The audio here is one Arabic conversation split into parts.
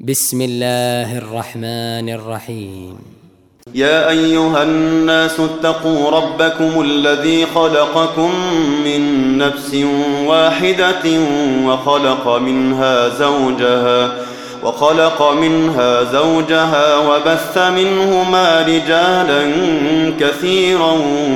بسم الله الرحمن الرحيم. يا أيها الناس اتقوا ربكم الذي خلقكم من نفس واحدة وخلق منها زوجها وبث منهما رجالا كثيرا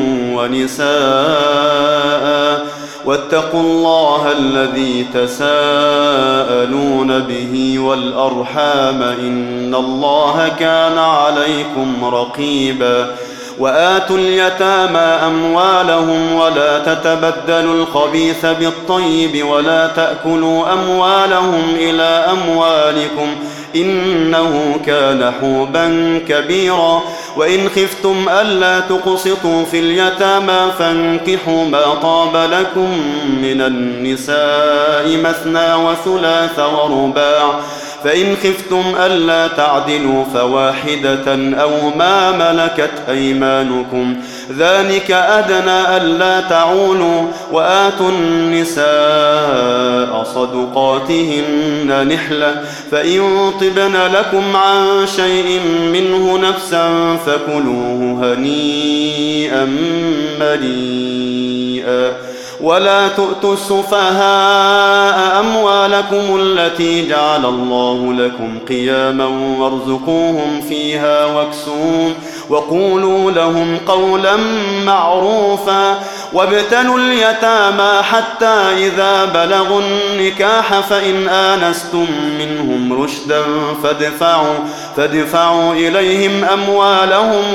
ونساء واتقوا الله الذي تساءلون به والأرحام إن الله كان عليكم رقيبا. وآتوا اليتامى أموالهم ولا تتبدلوا الخبيث بالطيب ولا تأكلوا أموالهم إلى أموالكم إنه كان حوبا كبيرا. وإن خفتم ألا تقسطوا في اليتامى فانكحوا ما طاب لكم من النساء مثنى وثلاث ورباع فإن خفتم ألا تعدلوا فواحدة أو ما ملكت أيمانكم ذلك أدنى ألا تعولوا. وآتوا النساء صدقاتهن نحلة فإن طبن لكم عن شيء منه نفسا فكلوه هنيئا مريئا. ولا تؤتوا السفهاء أموالكم التي جعل الله لكم قياما وارزقوهم فيها واكسوهم وقولوا لهم قولا معروفا. وابتلوا اليتامى حتى إذا بلغوا النكاح فإن آنستم منهم رشدا فادفعوا إليهم أموالهم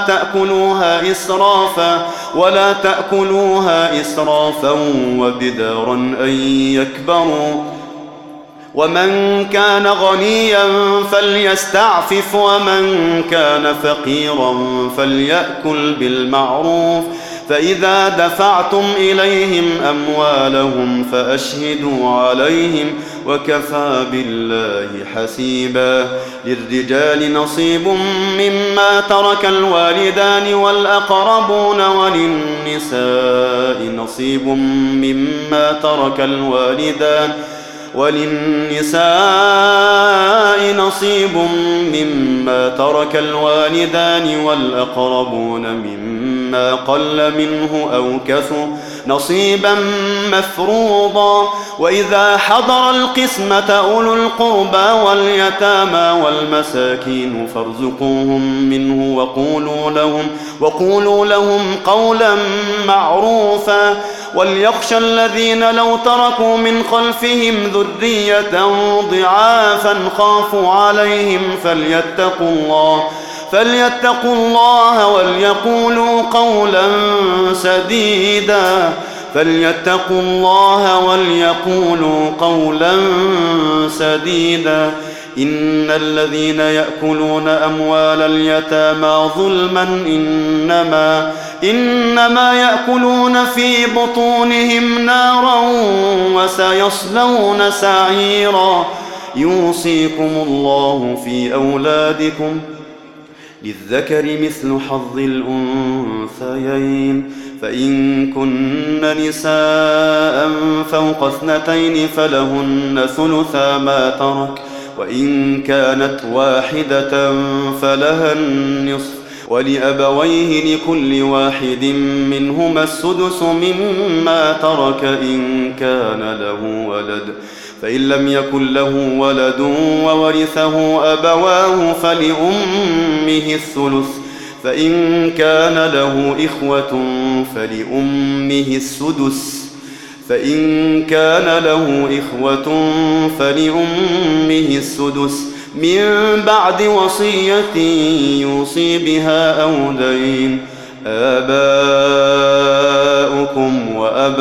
ولا تأكلوها إسرافا وبدارا أن يكبروا. ومن كان غنيا فليستعفف ومن كان فقيرا فليأكل بالمعروف. فإذا دفعتم إليهم أموالهم فأشهدوا عليهم وكفى بالله حسيبا. للرجال نصيب مما ترك الوالدان والأقربون وللنساء نصيب مما ترك الوالدان والأقربون مما قل منه أو كثر نصيبا مفروضا. وإذا حضر القسمة أولو القربى واليتامى والمساكين فارزقوهم منه وقولوا لهم قولا معروفا. وليخشى الذين لو تركوا من خلفهم ذرية ضعافا خافوا عليهم فليتقوا الله وليقولوا قولا سديدا. إن الذين يأكلون أموال اليتامى ظلما إنما يأكلون في بطونهم نارا وسيصلون سعيرا. يوصيكم الله في أولادكم للذكر مثل حظ الأنثيين فإن كن نساء فوق 2 فلهن ثلثا ما ترك وإن كانت واحدة فلها النصف ولأبويه لكل واحد منهما السدس مما ترك إن كان له ولد فإن لم يكن له ولد وورثه أبواه فلأمه الثلث فإن كان له إخوة فلأمه السدس من بعد وصية يوصي بها أو دين. آباؤكم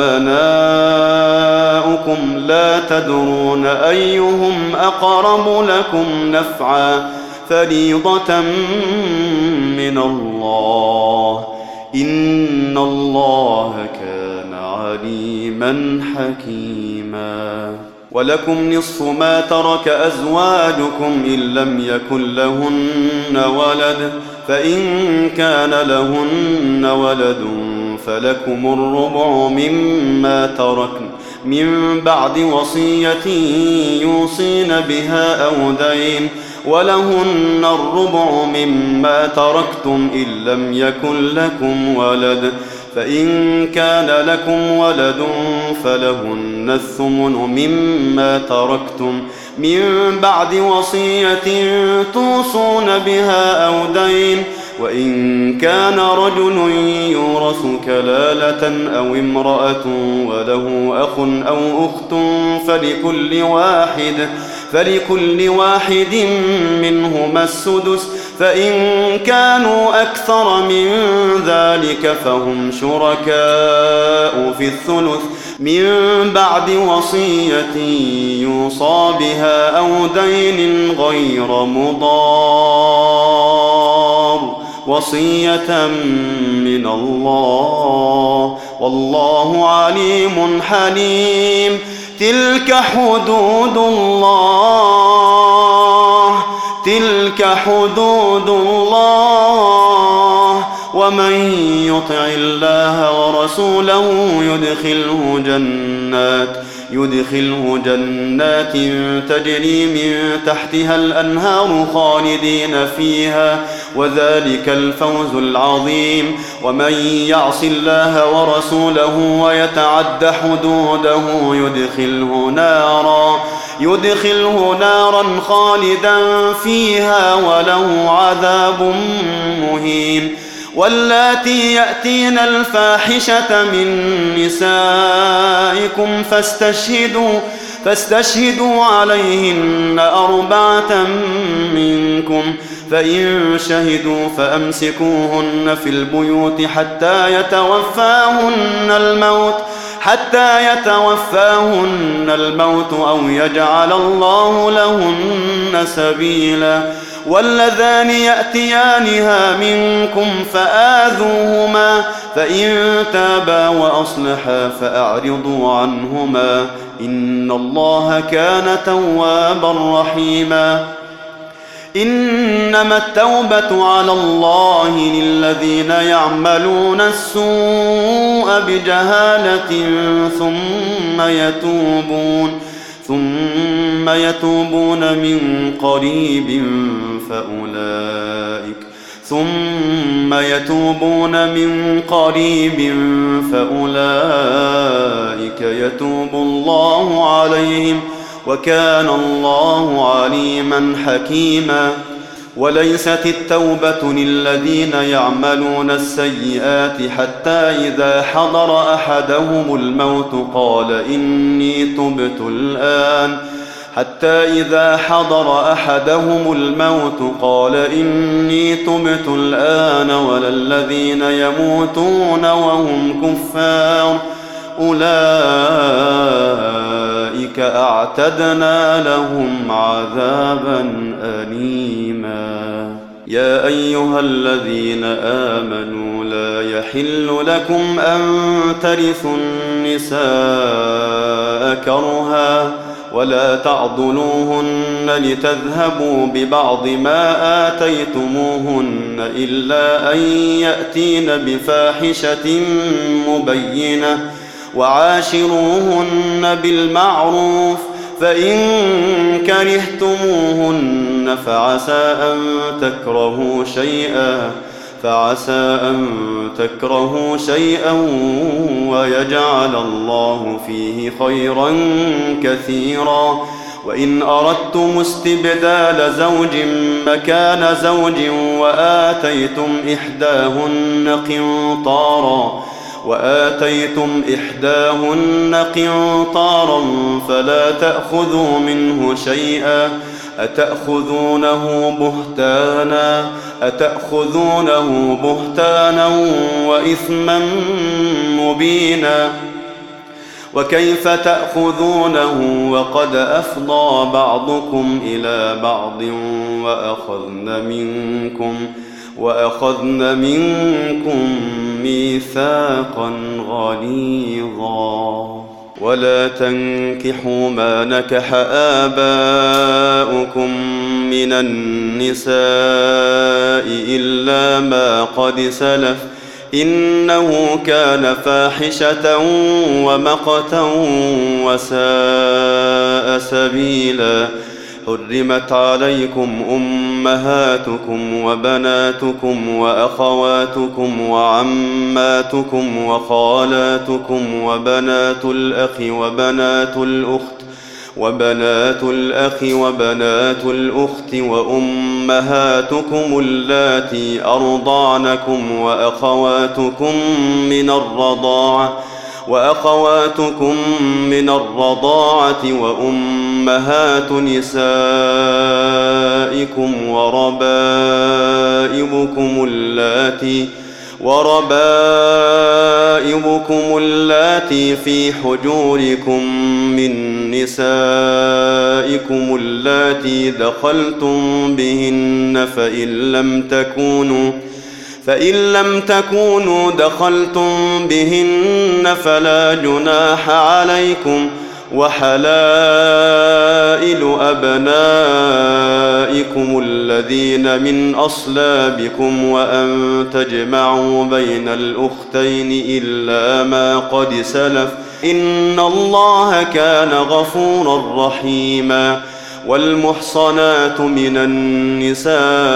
وأبناؤكم لا تدرون أيهم أقرب لكم نفعا فريضة من الله إن الله كان عليما حكيما. ولكم نصف ما ترك أزواجكم إن لم يكن لهن ولد فإن كان لهن ولد فلكم الربع مما تركن من بعد وصية يوصين بها أو دين ولهن الربع مما تركتم إن لم يكن لكم ولد فإن كان لكم ولد فلهن الثمن مما تركتم من بعد وصية توصون بها أو دين وإن كان رجل يورث كلالة أو امرأة وله أخ أو أخت فلكل واحد منهما السدس فإن كانوا أكثر من ذلك فهم شركاء في الثلث من بعد وصية يوصى بها أو دين غير مضار وصية من الله والله عليم حليم. تلك حدود الله ومن يطع الله ورسوله يدخله جنات تجري من تحتها الأنهار خالدين فيها وذلك الفوز العظيم. ومن يعص الله ورسوله ويتعد حدوده يدخله نارا خالدا فيها وله عذاب مهين. واللاتي يأتين الفاحشة من نسائكم فاستشهدوا عليهن 4 منكم فإن شهدوا فأمسكوهن في البيوت حتى يتوفاهن الموت أو يجعل الله لهن سبيلا. واللذان يأتيانها منكم فآذوهما فإن تابا وأصلحا فأعرضوا عنهما إن الله كان توابا رحيما. إنما التوبة على الله للذين يعملون السوء بجهالة ثم يتوبون من قريب فأولئك يتوب الله عليهم وكان الله عليما حكيما. وليست التوبة للذين يعملون السيئات حتى إذا حضر أحدهم الموت قال إني تبت الآن ولا الذين يموتون وهم كفار أولئك أعتدنا لهم عذابا أليما. يا أيها الذين آمنوا لا يحل لكم أن ترثوا النساء كرها ولا تعضلوهن لتذهبوا ببعض ما آتيتموهن إلا أن يأتين بفاحشة مبينة وعاشروهن بالمعروف فإن كرهتموهن فعسى أن تكرهوا شيئا ويجعل الله فيه خيرا كثيرا. وإن أردتم استبدال زوج مكان زوج وآتيتم إحداهن قنطارا فلا تأخذوا منه شيئا أتأخذونه بهتانا وإثما مبينا. وكيف تأخذونه وقد أفضى بعضكم إلى بعض وأخذن منكم ميثاقا غليظا. ولا تنكحوا ما نكح آباؤكم من النساء إلا ما قد سلف إنه كان فاحشة ومقتا وساء سبيلا. حرمت عليكم أمهاتكم وبناتكم وأخواتكم وعماتكم وخالاتكم وبنات الأخ وأمهاتكم اللاتي أرضعنكم وأخواتكم من الرضاعة وأمهات نسائكم وربائبكم اللاتي في حجوركم من نسائكم اللاتي دخلتم بهن فإن لم تكونوا دخلتم بهن فلا جناح عليكم، وحلائل أبنائكم الذين من أصلابكم وأن تجمعوا بين الأختين إلا ما قد سلف، إن الله كان غفورا رحيما. والمحصنات من النساء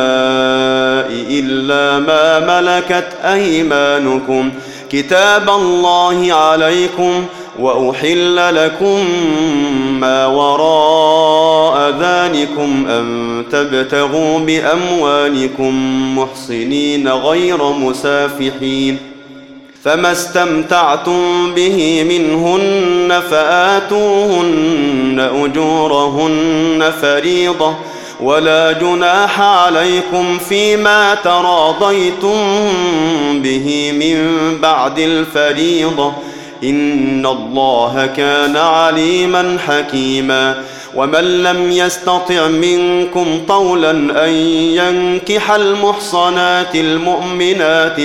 إلا ما ملكت أيمانكم كتاب الله عليكم، وأحل لكم ما وراء ذلكم أن تبتغوا بأموالكم محصنين غير مسافحين، فما استمتعتم به منهن فآتوهن أجورهن فريضة، ولا جناح عليكم فيما تراضيتم به من بعد الفريضة، إن الله كان عليما حكيما. ومن لم يستطع منكم طولا أن ينكح المحصنات المؤمنات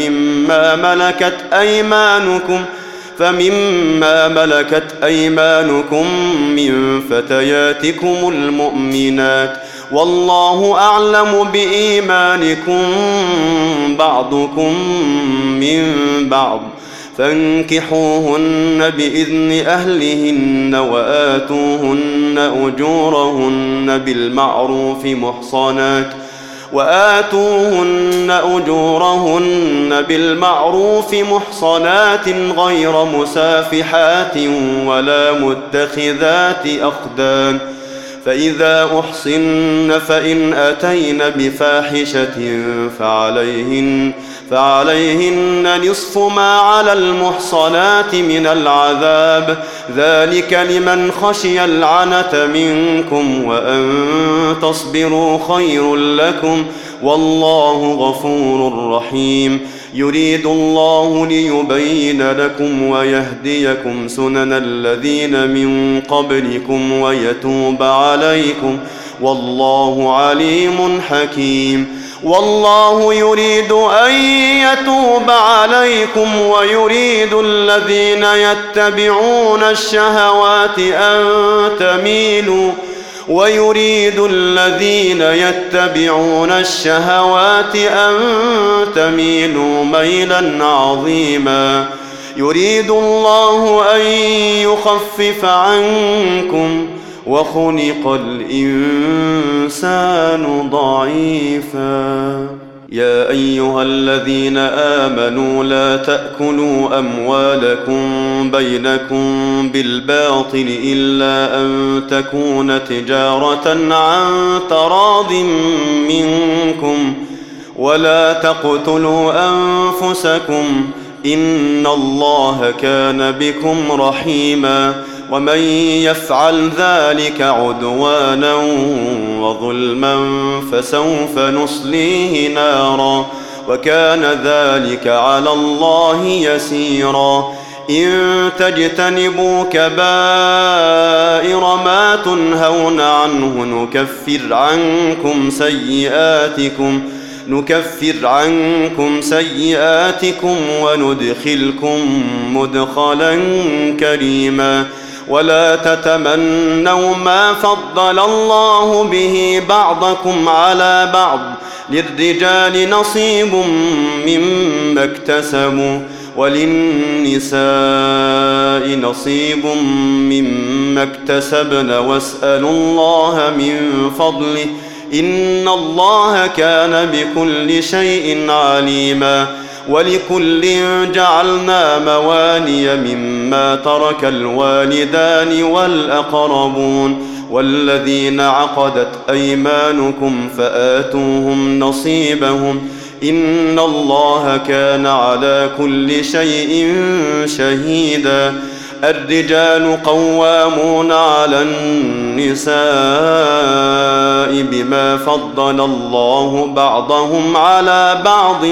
فمما ملكت أيمانكم من فتياتكم المؤمنات، والله أعلم بإيمانكم بعضكم من بعض، فانكحوهن بإذن أهلهن وآتوهن أجورهن بالمعروف محصنات غير مسافحات ولا متخذات أخدان، فإذا أحصن فإن أتين بفاحشة فعليهن نصف ما على المحصنات من العذاب، ذلك لمن خشي العنة منكم، وأن تصبروا خير لكم، والله غفور رحيم. يريد الله ليبين لكم ويهديكم سنن الذين من قبلكم ويتوب عليكم، والله عليم حكيم. والله يريد أن يتوب عليكم ويريد الذين يتبعون الشهوات أن تميلوا ميلا عظيما. يريد الله أن يخفف عنكم، وخلق الإنسان ضعيفا. يا أيها الذين آمنوا لا تأكلوا أموالكم بينكم بالباطل إلا أن تكون تجارة عن تراض منكم، ولا تقتلوا أنفسكم، إن الله كان بكم رحيما. ومن يفعل ذلك عدوانا وظلما فسوف نصليه نارا، وكان ذلك على الله يسيرا. إن تجتنبوا كبائر ما تنهون عنه نكفر عنكم سيئاتكم وندخلكم مدخلا كريما. ولا تتمنوا ما فضل الله به بعضكم على بعض، للرجال نصيب مما اكتسبوا وللنساء نصيب مما اكتسبن واسألوا الله من فضله إن الله كان بكل شيء عليما ولكل جعلنا موالي مما ترك الوالدان والأقربون والذين عقدت أيمانكم فآتوهم نصيبهم إن الله كان على كل شيء شهيدا الرجال قوامون على النساء بما فضل الله بعضهم على بعض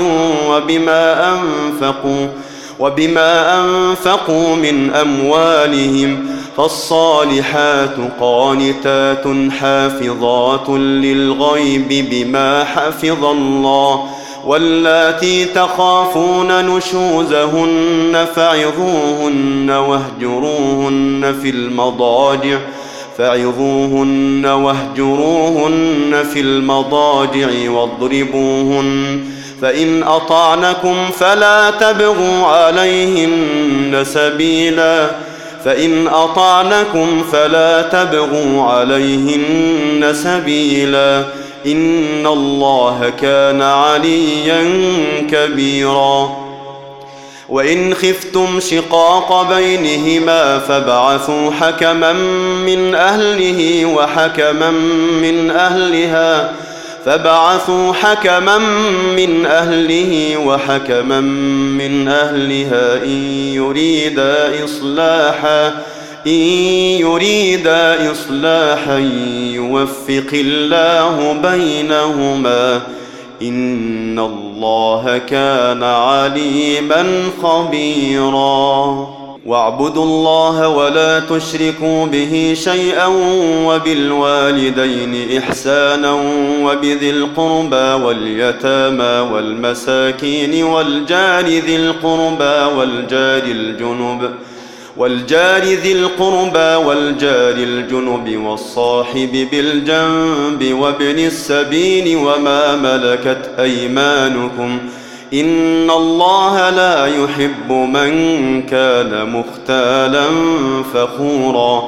وبما أنفقوا من أموالهم فالصالحات قانتات حافظات للغيب بما حفظ الله واللاتي تخافون نشوزهن فعظوهن واهجروهن في المضاجع واضربوهن فإن أطعنكم فلا تبغوا عليهن سبيلا إن الله كان عليا كبيرا وإن خفتم شقاق بينهما فابعثوا حكما من أهله وحكما من أهلها إن يريدا إصلاحا يوفق الله بينهما إن الله كان عليما خبيرا واعبدوا الله ولا تشركوا به شيئا وبالوالدين إحسانا وبذي القربى واليتامى والمساكين والجار ذي القربى والجار الجنب والصاحب بالجنب وابن السبيل وما ملكت أيمانكم إن الله لا يحب من كان مختالا فخورا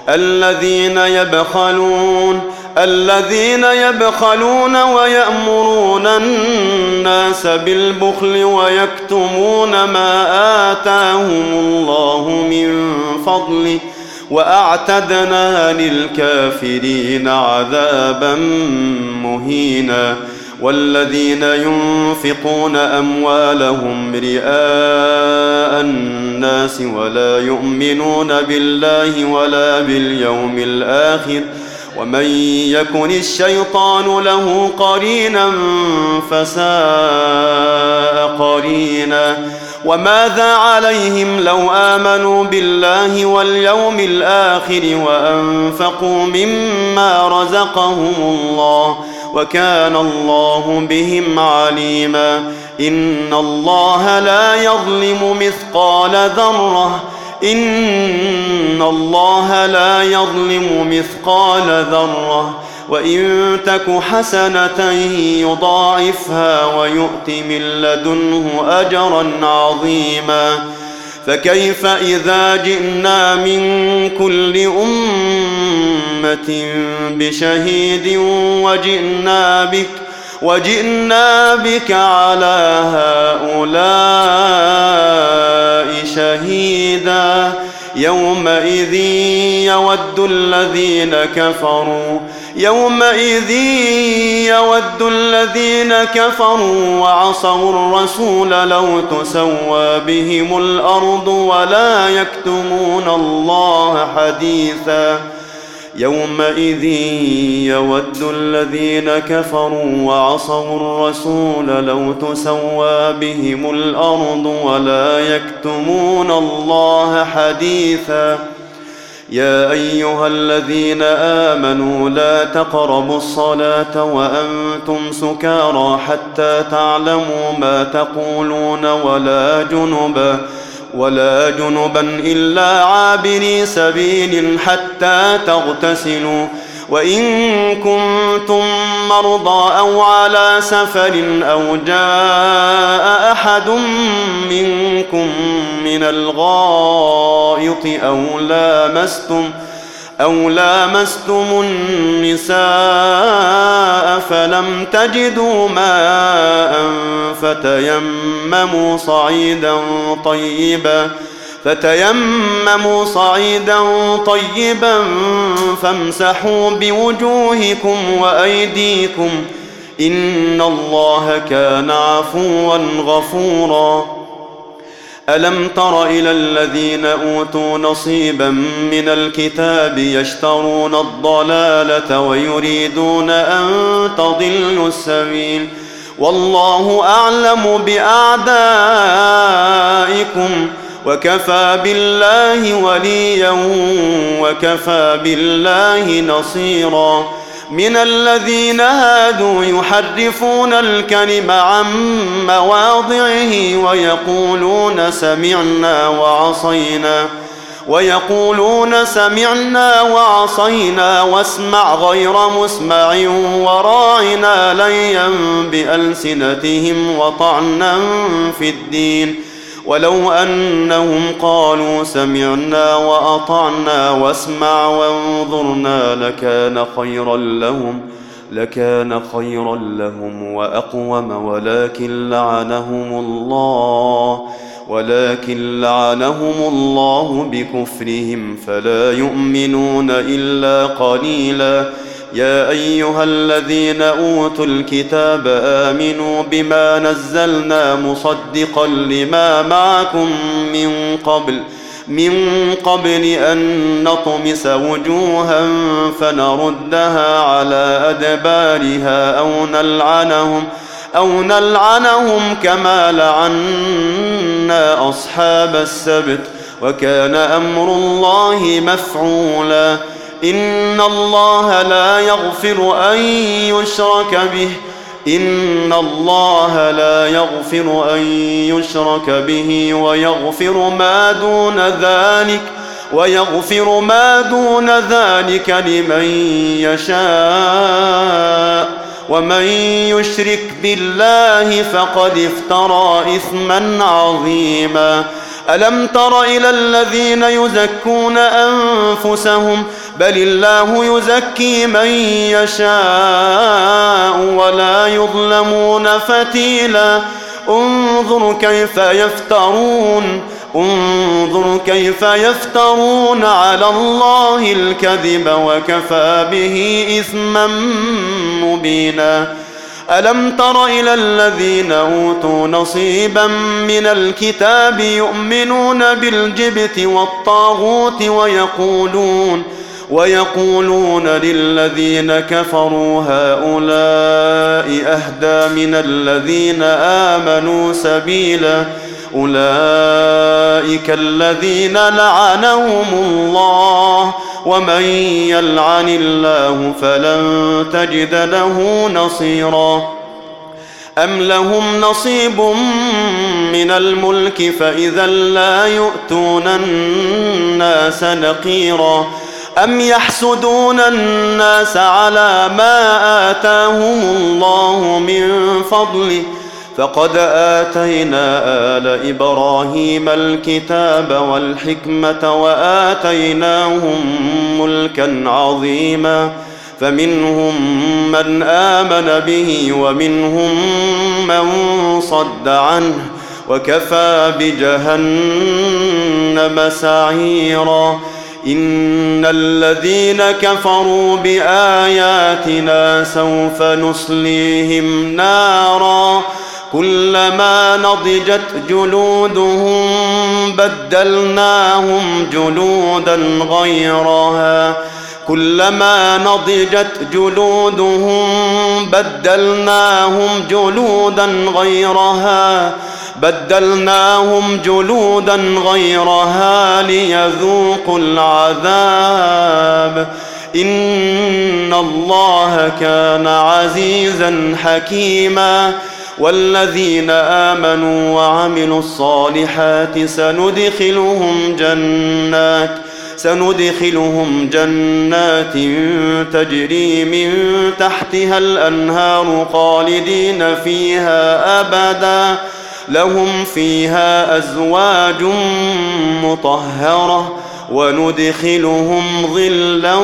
الذين يبخلون ويأمرون الناس بالبخل ويكتمون ما آتاهم الله من فضله وأعتدنا للكافرين عذابا مهينا والذين ينفقون أموالهم رئاء الناس ولا يؤمنون بالله ولا باليوم الآخر ومن يكن الشيطان له قرينا فساء قرينا وماذا عليهم لو آمنوا بالله واليوم الآخر وأنفقوا مما رزقهم الله وكان الله بهم عليما إن الله لا يظلم مثقال ذرة وإن تك حسنة يضاعفها ويؤت من لدنه أجرا عظيما فكيف إذا جئنا من كل أمة بشهيد وجئنا بك على هؤلاء شهيدا يومئذ يود الذين كفروا وعصوا الرسول لو تسوى بهم الأرض ولا يكتمون الله حديثا يومئذ يود الذين كفروا وعصوا الرسول لو تسوى بهم الأرض ولا يكتمون الله حديثا يا أيها الذين آمنوا لا تقربوا الصلاة وأنتم سكارى حتى تعلموا ما تقولون ولا جنبا إلا عابري سبيل حتى تغتسلوا وإن كنتم مرضى أو على سفر أو جاء أحد منكم من الغائط أو لامستم النساء فلم تجدوا ماء فتيمموا صعيدا طيبا فامسحوا بوجوهكم وأيديكم إن الله كان عفوا غفورا. ألم تر إلى الذين أوتوا نصيبا من الكتاب يشترون الضلالة ويريدون أن تضلوا السبيل والله أعلم بأعدائكم وكفى بالله وليا وكفى بالله نصيرا. من الذين هادوا يحرفون الكلم عن مواضعه ويقولون سمعنا وعصينا واسمع غير مسمع وراعنا ليا بألسنتهم وطعنا في الدين ولو أنهم قالوا سمعنا وأطعنا واسمع وانظرنا لكان خيرا لهم وأقوم ولكن لعنهم الله بكفرهم فلا يؤمنون إلا قليلا. يا أيها الذين أوتوا الكتاب آمنوا بما نزلنا مصدقا لما معكم من قبل أن نطمس وجوها فنردها على أدبارها أو نلعنهم كما لعنا أصحاب السبت وكان أمر الله مفعولا. إن الله لا يغفر أن يشرك به ويغفر ما دون ذلك لمن يشاء ومن يشرك بالله فقد افترى إثما عظيما. ألم تر إلى الذين يزكون أنفسهم بل الله يزكي من يشاء ولا يظلمون فتيلا. انظر كيف يفترون على الله الكذب وكفى به إثما مبينا. ألم تر إلى الذين أوتوا نصيبا من الكتاب يؤمنون بالجبت والطاغوت ويقولون للذين كفروا هؤلاء أهدى من الذين آمنوا سبيلا. أولئك الذين لعنهم الله ومن يلعن الله فلن تجد له نصيرا. أم لهم نصيب من الملك فإذا لا يؤتون الناس نقيرا. أم يحسدون الناس على ما آتاهم الله من فضله فقد آتينا آل إبراهيم الكتاب والحكمة وآتيناهم ملكا عظيما فمنهم من آمن به ومنهم من صد عنه وكفى بجهنم سعيرا. إن الذين كفروا بآياتنا سوف نصليهم نارا كلما نضجت جلودهم بدلناهم جلودا غيرها ليذوقوا العذاب إن الله كان عزيزا حكيما. والذين آمنوا وعملوا الصالحات سندخلهم جنات تجري من تحتها الأنهار خالدين فيها أبدا لهم فيها أزواج مطهرة وندخلهم ظلا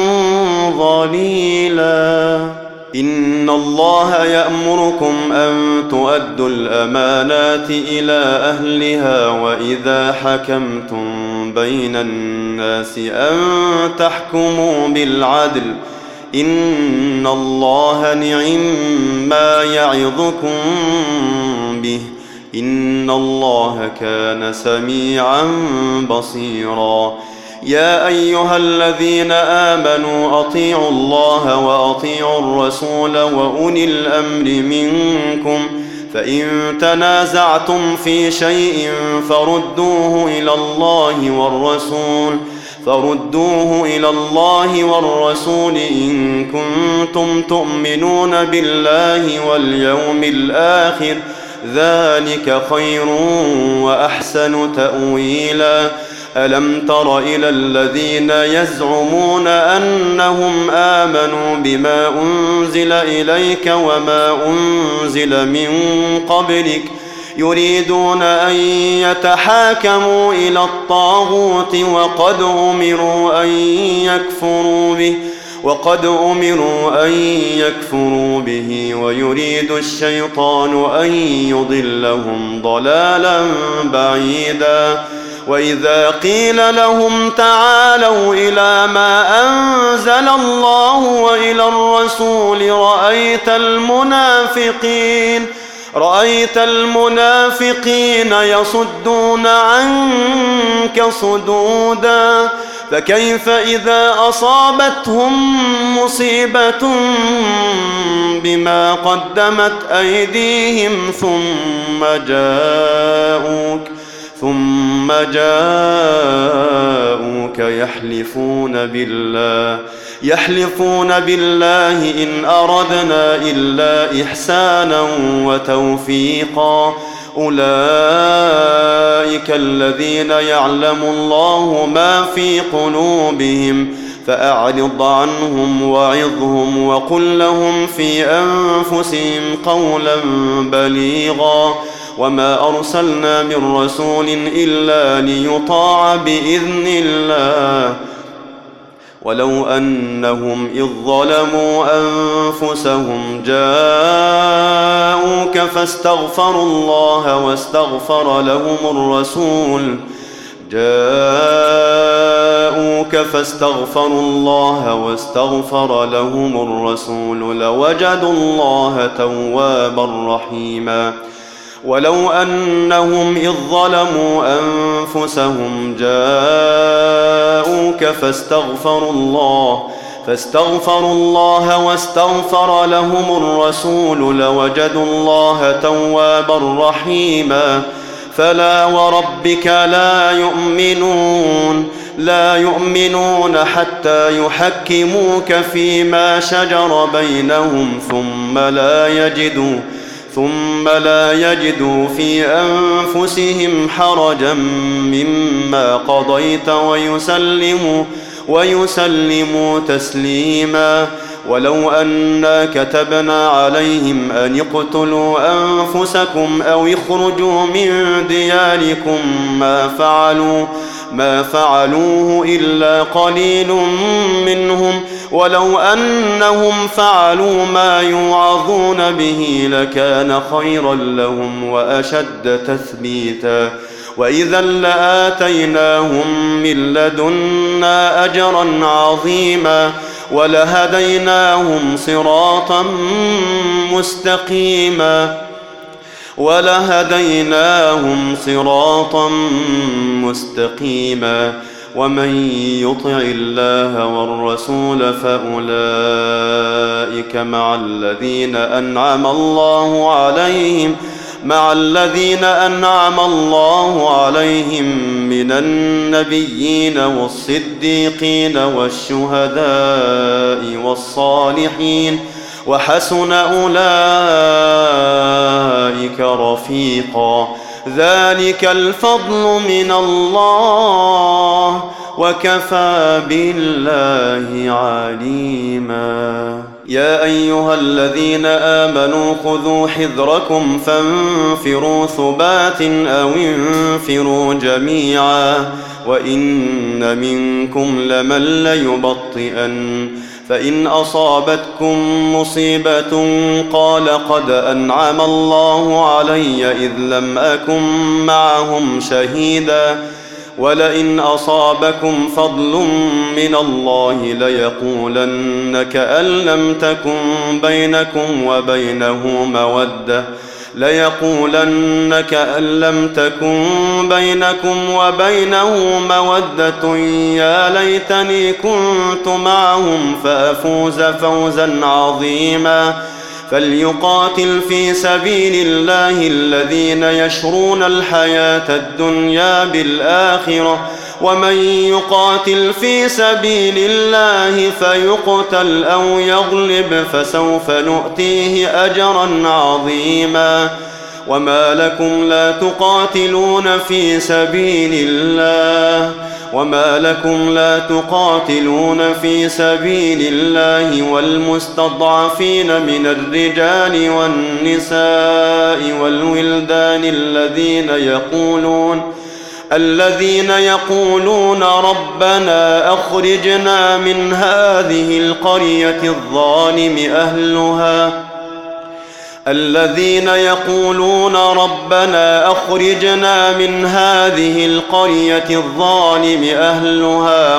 ظليلا إن الله يأمركم أن تؤدوا الأمانات إلى أهلها وإذا حكمتم بين الناس أن تحكموا بالعدل إن الله نعم يعظكم به إن الله كان سميعا بصيرا يا أيها الذين آمنوا أطيعوا الله وأطيعوا الرسول وأولي الأمر منكم فإن تنازعتم في شيء فردوه إلى الله والرسول إن كنتم تؤمنون بالله واليوم الآخر ذلك خير وأحسن تأويلا ألم تر إلى الذين يزعمون أنهم آمنوا بما أنزل إليك وما أنزل من قبلك يريدون أن يتحاكموا إلى الطاغوت وقد أمروا أن يكفروا به ويريد الشيطان أن يضلهم ضلالا بعيدا وإذا قيل لهم تعالوا إلى ما أنزل الله وإلى الرسول رأيت المنافقين يصدون عنك صدودا فكيف إذا أصابتهم مصيبة بما قدمت أيديهم ثم جاءوك يحلفون بالله إن أردنا إلا إحسانا وتوفيقا أولئك الذين يعلم الله ما في قلوبهم فأعرض عنهم وعظهم وقل لهم في أنفسهم قولا بليغا وما أرسلنا من رسول إلا ليطاع بإذن الله ولو أنهم إذ ظلموا أنفسهم جاءوك فاستغفروا الله واستغفر لهم الرسول لوجدوا الله توابا رحيما ولو أنهم إذ ظلموا أنفسهم جاءوك فاستغفروا الله واستغفر لهم الرسول لوجدوا الله توابا رحيما فلا وربك لا يؤمنون حتى يحكموك فيما شجر بينهم ثم لا يجدوا في أنفسهم حرجا مما قضيت ويسلموا تسليما ولو أنا كتبنا عليهم أن اقتلوا أنفسكم أو اخرجوا من دياركم ما فعلوه إلا قليل منهم ولو أنهم فعلوا ما يوعظون به لكان خيرا لهم وأشد تثبيتا وإذا لآتيناهم من لدنا أجرا عظيما ولهديناهم صراطا مستقيما ومن يطع الله والرسول فأولئك مع الذين أنعم الله عليهم من النبيين والصديقين والشهداء والصالحين وحسن أولئك رفيقا ذلك الفضل من الله وكفى بالله عليما. يا أيها الذين آمنوا خذوا حذركم فانفروا ثبات أو انفروا جميعا وإن منكم لمن ليبطئن فإن أصابتكم مصيبة قال قد أنعم الله علي إذ لم أكن معهم شهيدا ولئن أصابكم فضل من الله ليقولن كأن لم تكن بينكم وبينه مودة يا ليتني كنت معهم فأفوز فوزا عظيما. فليقاتل في سبيل الله الذين يشرون الحياة الدنيا بالآخرة ومن يقاتل في سبيل الله فيقتل أو يغلب فسوف نؤتيه أجرا عظيما. وما لكم لا تقاتلون في سبيل الله والمستضعفين من الرجال والنساء والولدان الذين يقولون ربنا أخرجنا من هذه القرية الظالم أهلها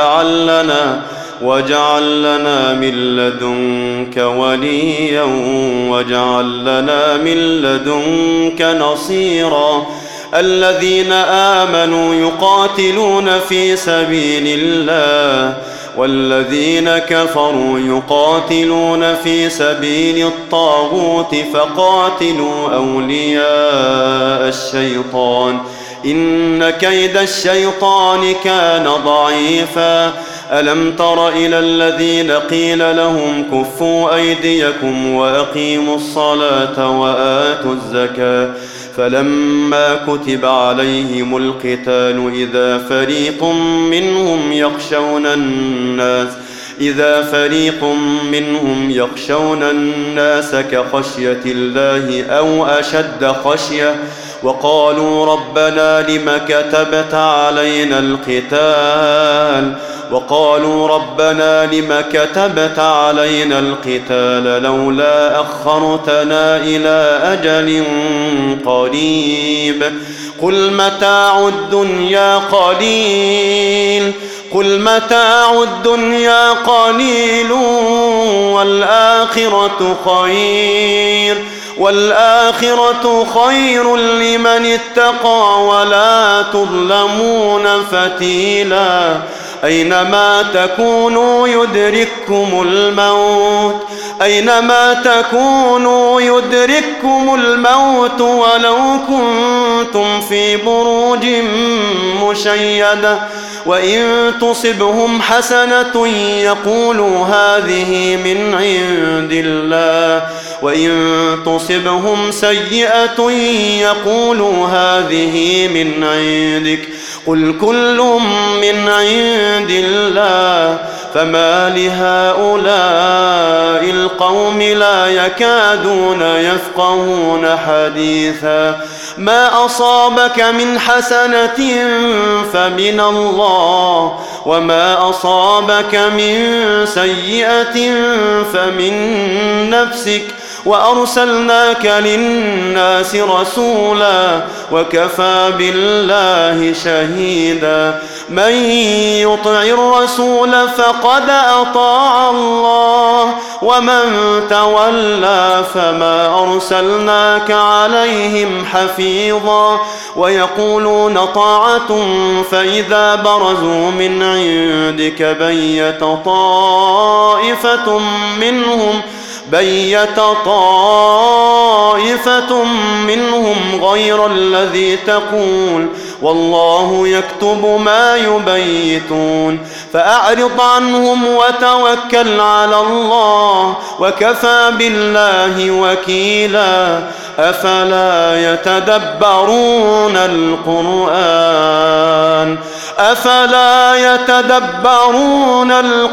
واجعل لنا من لدنك وليا واجعل لنا من لدنك نصيرا. الذين آمنوا يقاتلون في سبيل الله والذين كفروا يقاتلون في سبيل الطاغوت فقاتلوا أولياء الشيطان إن كيد الشيطان كان ضعيفا. ألم تر إلى الذين قيل لهم كفوا أيديكم وأقيموا الصلاة وآتوا الزكاة فلما كتب عليهم القتال إذا فريق منهم يخشون الناس كخشية الله أو أشد خشية وقالوا ربنا لم كتبت علينا القتال لولا أخرتنا إلى أجل قريب قل متاع الدنيا قليل والآخرة خير لمن اتقى ولا تظلمون فتيلا. أينما تكونوا يدرككم الموت ولو كنتم في بروج مشيدة وإن تصبهم حسنة يقولوا هذه من عند الله وإن تصبهم سيئة يقولوا هذه من عندك قل كل من عند الله فما لهؤلاء القوم لا يكادون يفقهون حديثا. ما أصابك من حسنة فمن الله وما أصابك من سيئة فمن نفسك وأرسلناك للناس رسولا وكفى بالله شهيدا. من يطع الرسول فقد أطاع الله ومن تولى فما أرسلناك عليهم حفيظا. ويقولون طاعة فإذا برزوا من عندك بيت طائفة منهم غير الذي تقول والله يكتب ما يبيتون فأعرض عنهم وتوكل على الله وكفى بالله وكيلا. أفلا يتدبرون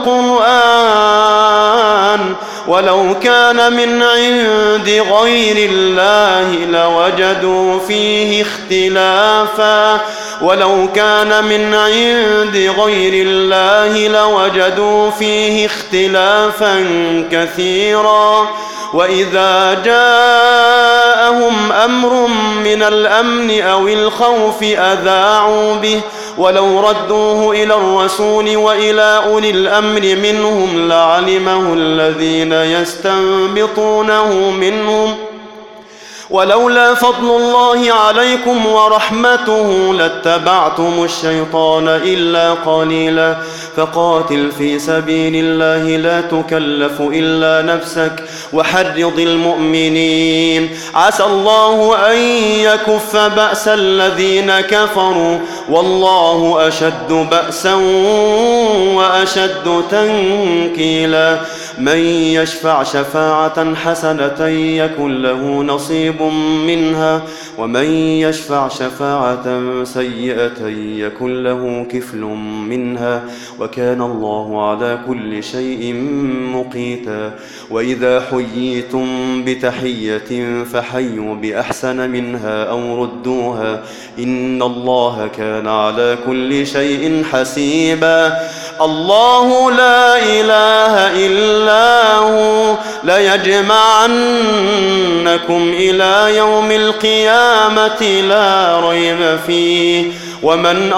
القرآن ولو كان من عند غير الله لوجدوا فيه اختلافا كثيرا وإذا جاءهم أمر من الأمن أو الخوف أذاعوا به ولو ردوه إلى الرسول وإلى أولي الأمر منهم لعلمه الذين يستنبطونه منهم ولولا فضل الله عليكم ورحمته لاتبعتم الشيطان إلا قليلا فقاتل في سبيل الله لا تكلف إلا نفسك وحرض المؤمنين عسى الله أن يكف بأس الذين كفروا والله أشد بأسا وأشد تنكيلا من يشفع شفاعة حسنة يكن له نصيب منها ومن يشفع شفاعة سيئة يكن له كفل منها وكان الله على كل شيء مقيتا وإذا حييتم بتحية فحيوا بأحسن منها أو ردوها إن الله كان على كل شيء حسيبا الله لا إله إلا هو ليجمعنكم إلى يوم القيامة لا ريب فيه ومن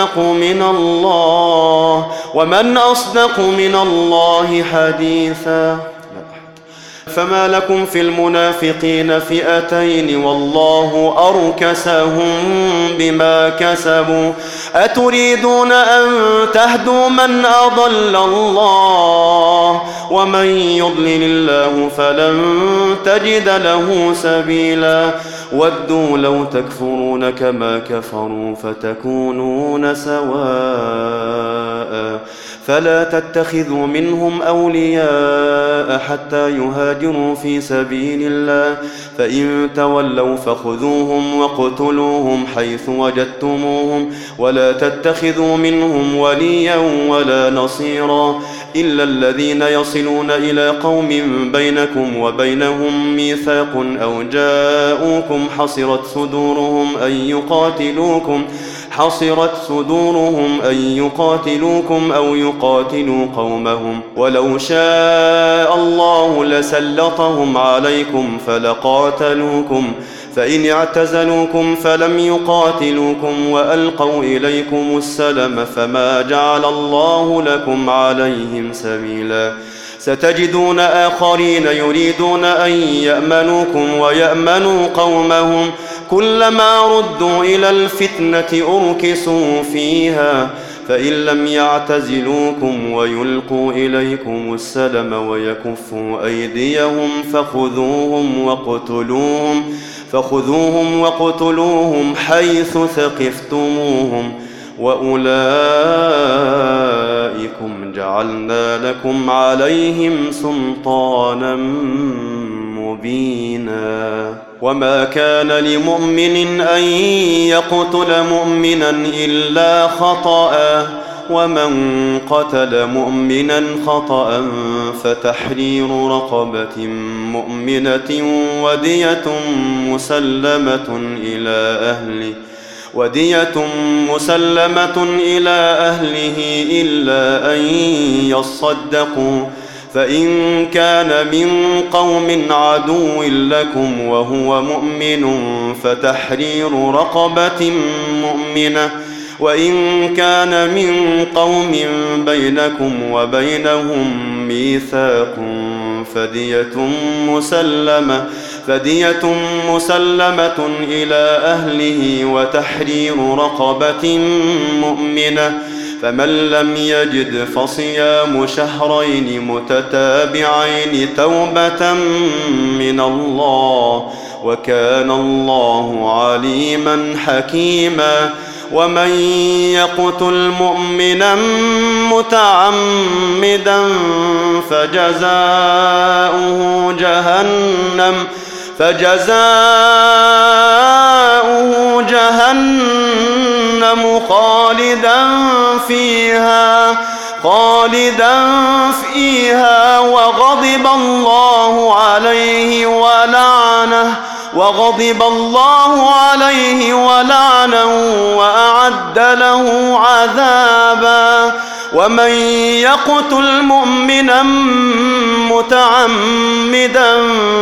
أصدق من الله حديثا فما لكم في المنافقين فئتين والله أركسهم بما كسبوا أتريدون أن تهدوا من أضل الله ومن يضلل الله فلن تجد له سبيلا ودوا لو تكفرون كما كفروا فتكونون سواء فلا تتخذوا منهم أولياء حتى يهاجروا في سبيل الله فإن تولوا فخذوهم وقتلوهم حيث وجدتموهم ولا تتخذوا منهم وليا ولا نصيرا إلا الذين يصلون إلى قوم بينكم وبينهم ميثاق أو جاءوكم حصرت صدورهم أن يقاتلوكم أو يقاتلوا قومهم ولو شاء الله لسلطهم عليكم فلقاتلوكم فإن اعتزلوكم فلم يقاتلوكم وألقوا إليكم السلم فما جعل الله لكم عليهم سبيلا ستجدون آخرين يريدون أن يأمنوكم ويأمنوا قومهم كلما ردوا إلى الفتنة أركسوا فيها فإن لم يعتزلوكم ويلقوا إليكم السلم ويكفوا أيديهم فخذوهم وقتلوهم حيث ثقفتموهم وأولئكم جعلنا لكم عليهم سلطانا مبينا وما كان لمؤمن أن يقتل مؤمنا إلا خطأ ومن قتل مؤمنا خطأ فتحرير رقبة مؤمنة ودية مسلمة إلى أهله إلا أن يصدقوا فإن كان من قوم عدو لكم وهو مؤمن فتحرير رقبة مؤمنة وإن كان من قوم بينكم وبينهم ميثاق فدية مسلمة إلى أهله وتحرير رقبة مؤمنة فمن لم يجد فصيام شهرين متتابعين توبة من الله وكان الله عليما حكيما ومن يقتل مؤمنا متعمدا فجزاؤه جهنم خالدا فيها وغضب الله عليه ولعنه وأعد له عذابا. ومن يقتل مؤمنا متعمدا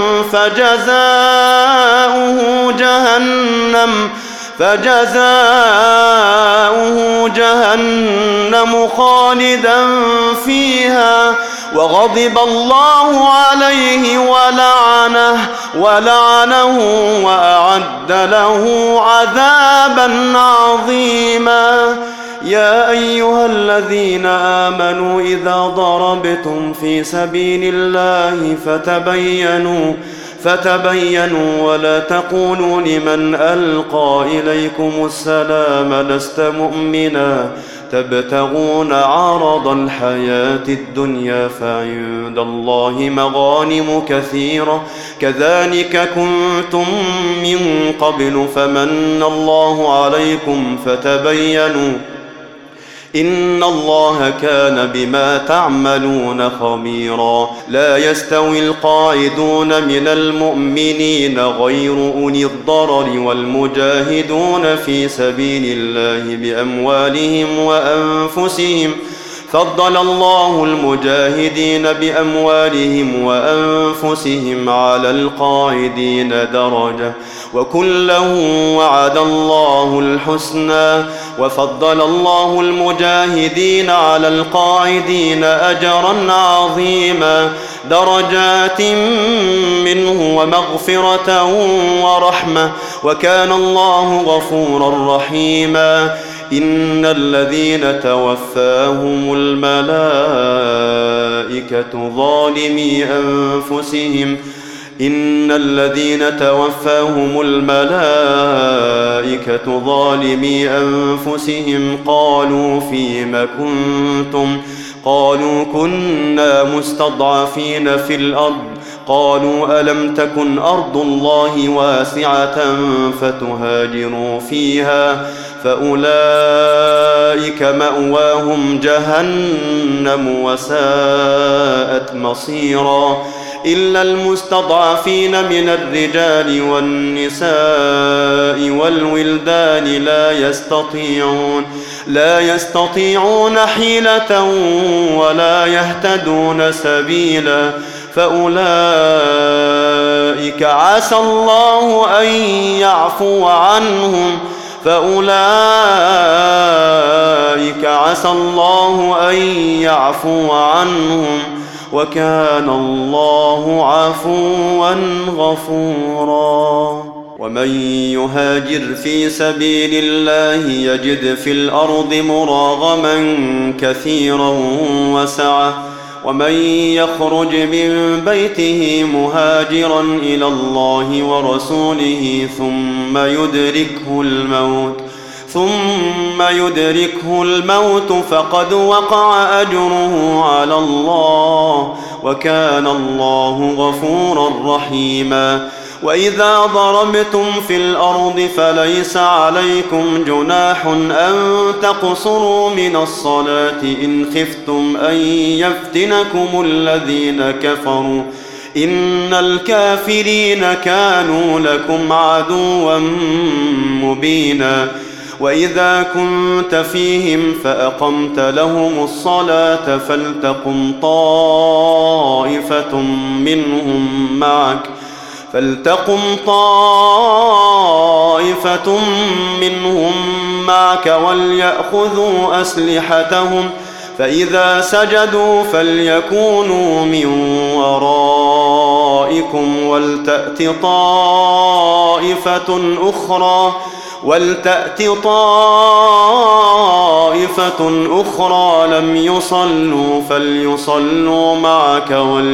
فجزاؤه جهنم خالدا فيها وغضب الله عليه ولعنه وأعد له عذابا عظيما. يا أيها الذين آمنوا إذا ضربتم في سبيل الله فتبينوا ولا تقولوا لمن ألقى إليكم السلام لست مؤمنا تبتغون عرض الحياة الدنيا فعند الله مغانم كثيرة كذلك كنتم من قبل فمن الله عليكم فتبينوا إن الله كان بما تعملون خبيرا. لا يستوي القاعدون من المؤمنين غير أولي الضرر والمجاهدون في سبيل الله بأموالهم وأنفسهم فضل الله المجاهدين بأموالهم وأنفسهم على القاعدين درجة وكلا وعد الله الحسنى وفضل الله المجاهدين على القاعدين أجرا عظيما درجات منه ومغفرة ورحمة وكان الله غفورا رحيما. إن الذين توفاهم الملائكة ظالمي أنفسهم قالوا فيم كنتم قالوا كنا مستضعفين في الأرض قالوا ألم تكن أرض الله واسعة فتهاجروا فيها فأولئك مأواهم جهنم وساءت مصيرا. إلا المستضعفين من الرجال والنساء والولدان لا يستطيعون حيلة ولا يهتدون سبيلا فأولئك عسى الله أن يعفو عنهم وكان الله عفوا غفورا. ومن يهاجر في سبيل الله يجد في الأرض مراغما كثيرا وسعة ومن يخرج من بيته مهاجرا إلى الله ورسوله ثم يدركه الموت فقد وقع أجره على الله وكان الله غفورا رحيما. وإذا ضربتم في الأرض فليس عليكم جناح أن تقصروا من الصلاة إن خفتم أن يفتنكم الذين كفروا إن الكافرين كانوا لكم عدوا مبينا. وإذا كنت فيهم فأقمت لهم الصلاة فلتقم طائفة منهم معك وليأخذوا أسلحتهم فإذا سجدوا فليكونوا من ورائكم ولتأت طائفة أخرى لم يصلوا فليصلوا معك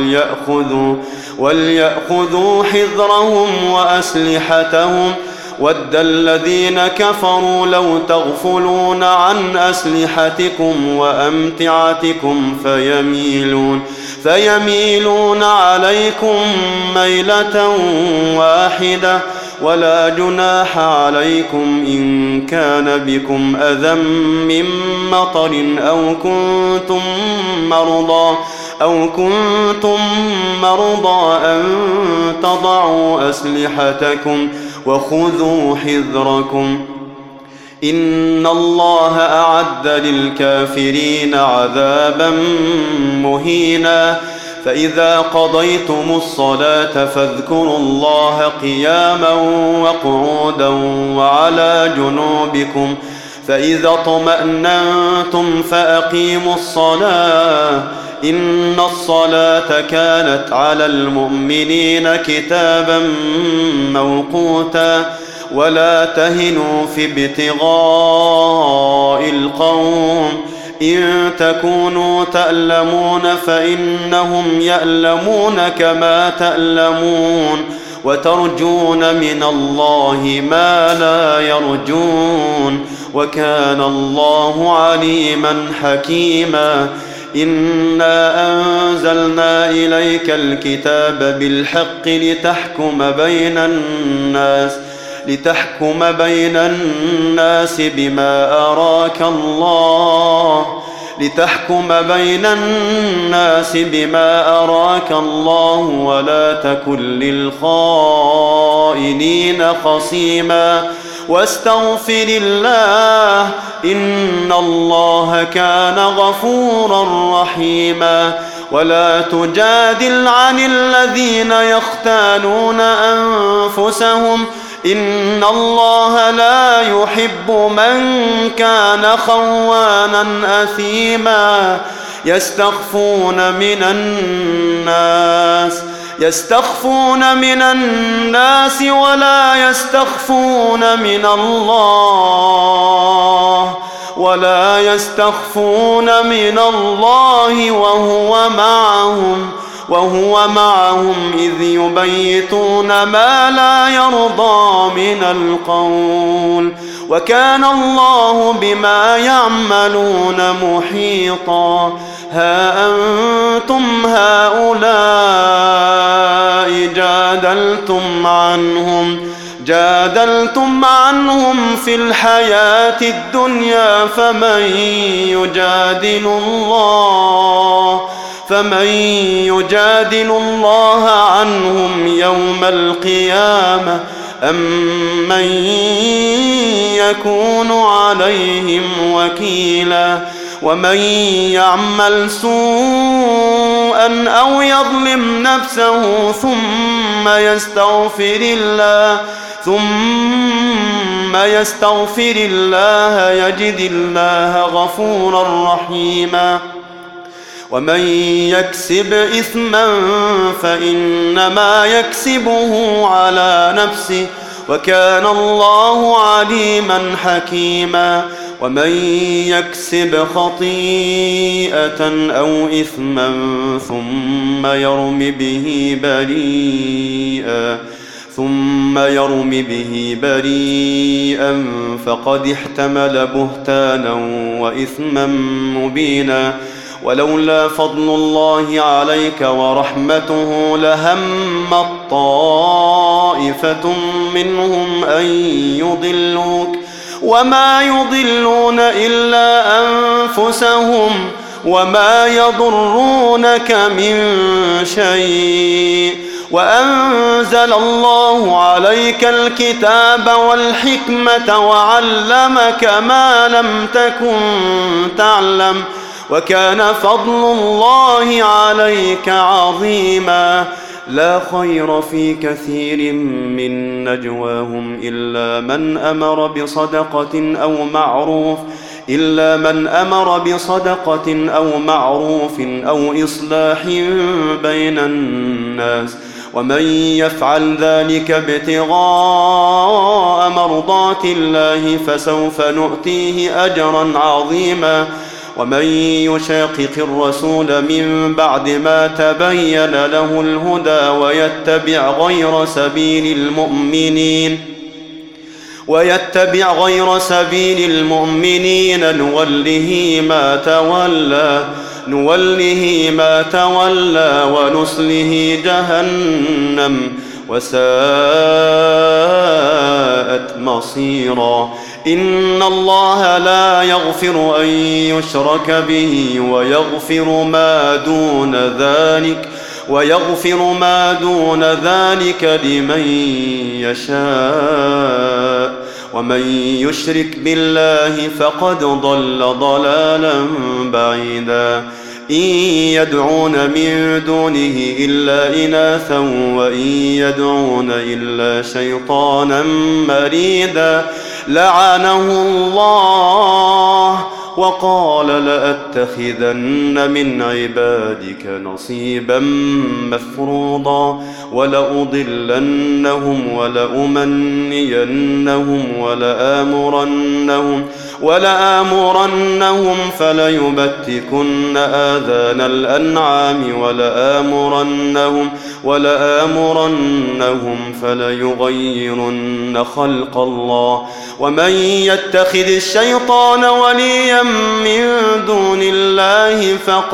وليأخذوا حذرهم وأسلحتهم ود الذين كفروا لو تغفلون عن أسلحتكم وأمتعتكم فيميلون عليكم ميلة واحدة ولا جناح عليكم إن كان بكم أذى من مطر أو كنتم مرضى أن تضعوا أسلحتكم وخذوا حذركم إن الله أعد للكافرين عذابا مهينا فإذا قضيتم الصلاة فاذكروا الله قياما وقعودا وعلى جنوبكم فإذا اطمأننتم فأقيموا الصلاة إن الصلاة كانت على المؤمنين كتابا موقوتا ولا تهنوا في ابتغاء القوم إن تكونوا تألمون فإنهم يألمون كما تألمون وترجون من الله ما لا يرجون وكان الله عليما حكيما إنا أنزلنا إليك الكتاب بالحق لتحكم بين الناس بما أراك الله ولا تكن للخائنين خصيما واستغفر الله إن الله كان غفورا رحيما ولا تجادل عن الذين يختانون أنفسهم إن الله لا يحب من كان خوانا أثيما يستخفون من الناس ولا يستخفون من الله وهو معهم إذ يبيتون ما لا يرضى من القول وكان الله بما يعملون محيطا ها أنتم هؤلاء جادلتم عنهم في الحياة الدنيا فمن يجادل الله عنهم يوم القيامة أم من يكون عليهم وكيلا ومن يعمل سوءا أو يظلم نفسه ثم يستغفر الله يجد الله غفورا رحيما ومن يكسب إثما فإنما يكسبه على نفسه وكان الله عليما حكيما ومن يكسب خطيئة أو إثما ثم يرم به بريئا فقد احتمل بهتانا وإثما مبينا ولولا فضل الله عليك ورحمته لهمت طائفة منهم أن يضلوك وما يضلون إلا أنفسهم وما يضرونك من شيء وأنزل الله عليك الكتاب والحكمة وعلمك ما لم تكن تعلم وكان فضل الله عليك عظيما لا خير في كثير من نجواهم إلا من أمر بصدقة أو معروف أو إصلاح بين الناس ومن يفعل ذلك ابتغاء مرضات الله فسوف نؤتيه أجرا عظيما ومن يشاقق الرسول من بعد ما تبين له الهدى ويتبع غير سبيل المؤمنين نوله ما تولى نوله ما تولى ونصله جهنم وساءت مصيرا. إن الله لا يغفر أن يشرك به ويغفر ما دون ذلك لمن يشاء، ومن يشرك بالله فقد ضل ضلالا بعيدا. إن يدعون من دونه إلا إناثا وإن يدعون إلا شيطانا مريدا لعنه الله وقال لأتخذن من عبادك نصيبا مفروضا ولأضلنهم ولأمنينهم ولآمرنهم فليبتكن آذان الأنعام ولآمرنهم فليغيرن خلق الله. ومن يتخذ الشيطان وليا من دون الله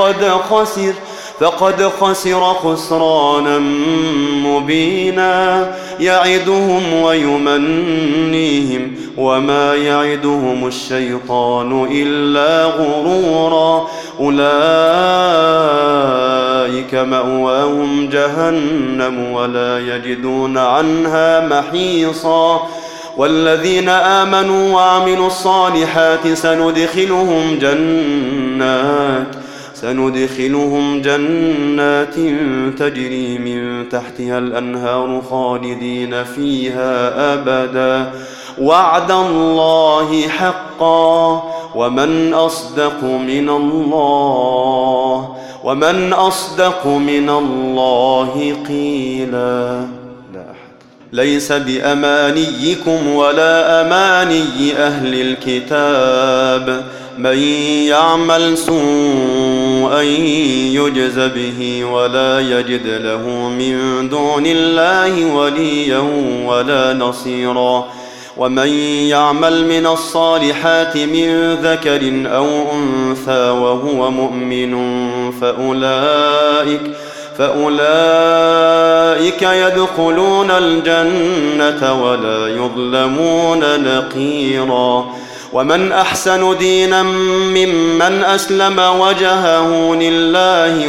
فقد خسر خسرانا مبينا. يعدهم ويمنيهم وما يعدهم الشيطان إلا غرورا. أولئك مأواهم جهنم ولا يجدون عنها محيصا. والذين آمنوا وعملوا الصالحات سندخلهم جنات تجري من تحتها الأنهار خالدين فيها أبدا وعد الله حقا ومن أصدق من الله قيلا. ليس بأمانيكم ولا أماني أهل الكتاب من يعمل سوءا يجز به ولا يجد له من دون الله وليا ولا نصيرا. ومن يعمل من الصالحات من ذكر أو أنثى وهو مؤمن فأولئك يدخلون الجنة ولا يظلمون نقيرا. ومن أحسن دينا ممن أسلم وجهه لله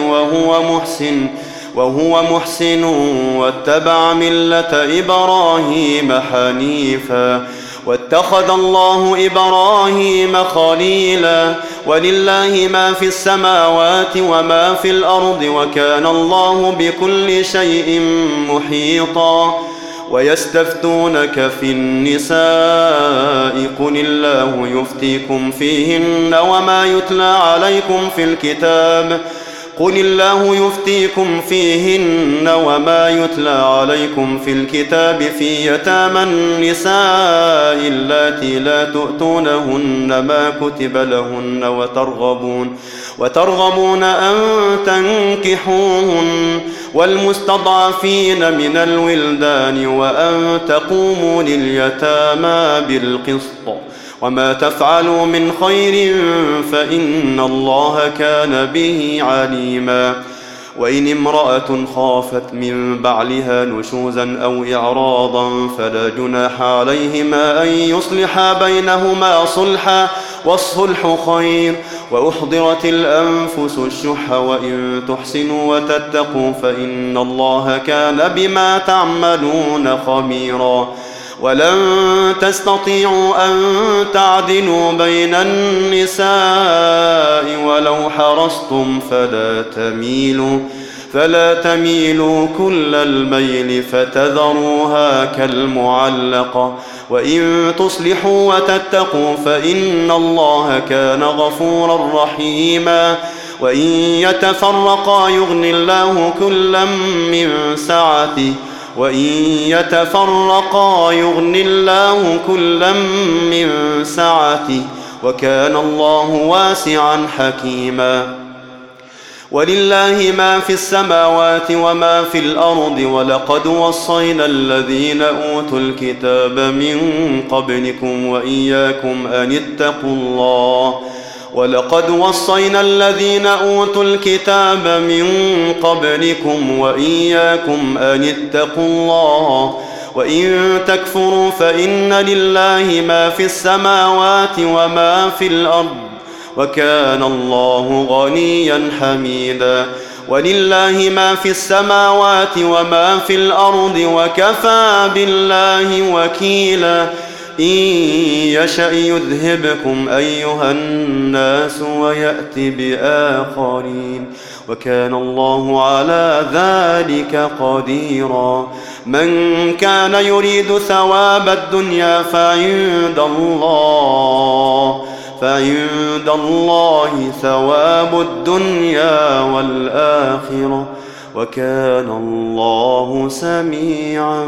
وهو محسن واتبع ملة إبراهيم حنيفا واتخذ الله إبراهيم خليلا. ولله ما في السماوات وما في الأرض وكان الله بكل شيء محيطا. ويستفتونك في النساء قل الله يفتيكم فيهن وما يتلى عليكم في الكتاب في يتامى النساء اللاتي لا تؤتونهن ما كتب لهن وترغبون أن تنكحوهن والمستضعفين من الولدان وأن تقوموا لليتامى بالقسط وما تفعلوا من خير فإن الله كان به عليما. وإن امرأة خافت من بعلها نشوزا أو إعراضا فلا جناح عليهما أن يصلحا بينهما صلحا والصلح خير. وأحضرت الأنفس الشح وإن تحسنوا وتتقوا فإن الله كان بما تعملون خبيرا. ولن تستطيعوا أن تعدلوا بين النساء ولو حرصتم فلا تميلوا كل الميل فتذروها كالمعلقة. وإن تصلحوا وتتقوا فإن الله كان غفورا رحيما. وإن يتفرقا يغن الله كلا من سعته وكان الله واسعا حكيما. ولله ما في السماوات وما في الأرض ولقد وصينا الذين أوتوا الكتاب من قبلكم وإياكم أن اتقوا الله ولقد وصينا الذين أوتوا الكتاب من قبلكم وإياكم أن اتقوا الله وإن تكفروا فإن لله ما في السماوات وما في الأرض وكان الله غنيا حميدا ولله ما في السماوات وما في الأرض وكفى بالله وكيلا إن يشأ يذهبكم أيها الناس ويأت بآخرين وكان الله على ذلك قديرا من كان يريد ثواب الدنيا فعند الله ثواب الدنيا والآخرة وكان الله سميعا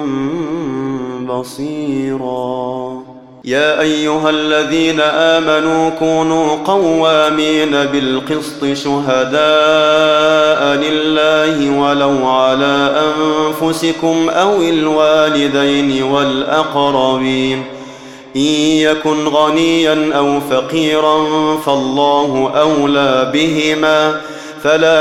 بصيرا يا أيها الذين آمنوا كونوا قوامين بالقسط شهداء لله ولو على أنفسكم أو الوالدين والأقربين إن يكن غنيا أو فقيرا فالله أولى بهما فلا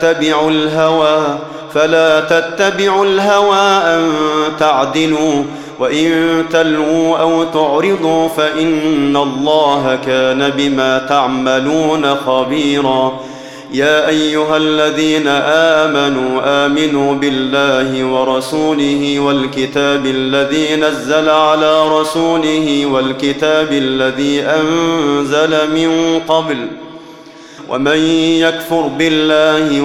تتبعوا الهوى أن تعدلوا وإن تلووا أو تعرضوا فإن الله كان بما تعملون خبيرا يا أيها الذين آمنوا بالله ورسوله والكتاب الذي نزل على رسوله والكتاب الذي أنزل من قبل ومن يكفر بالله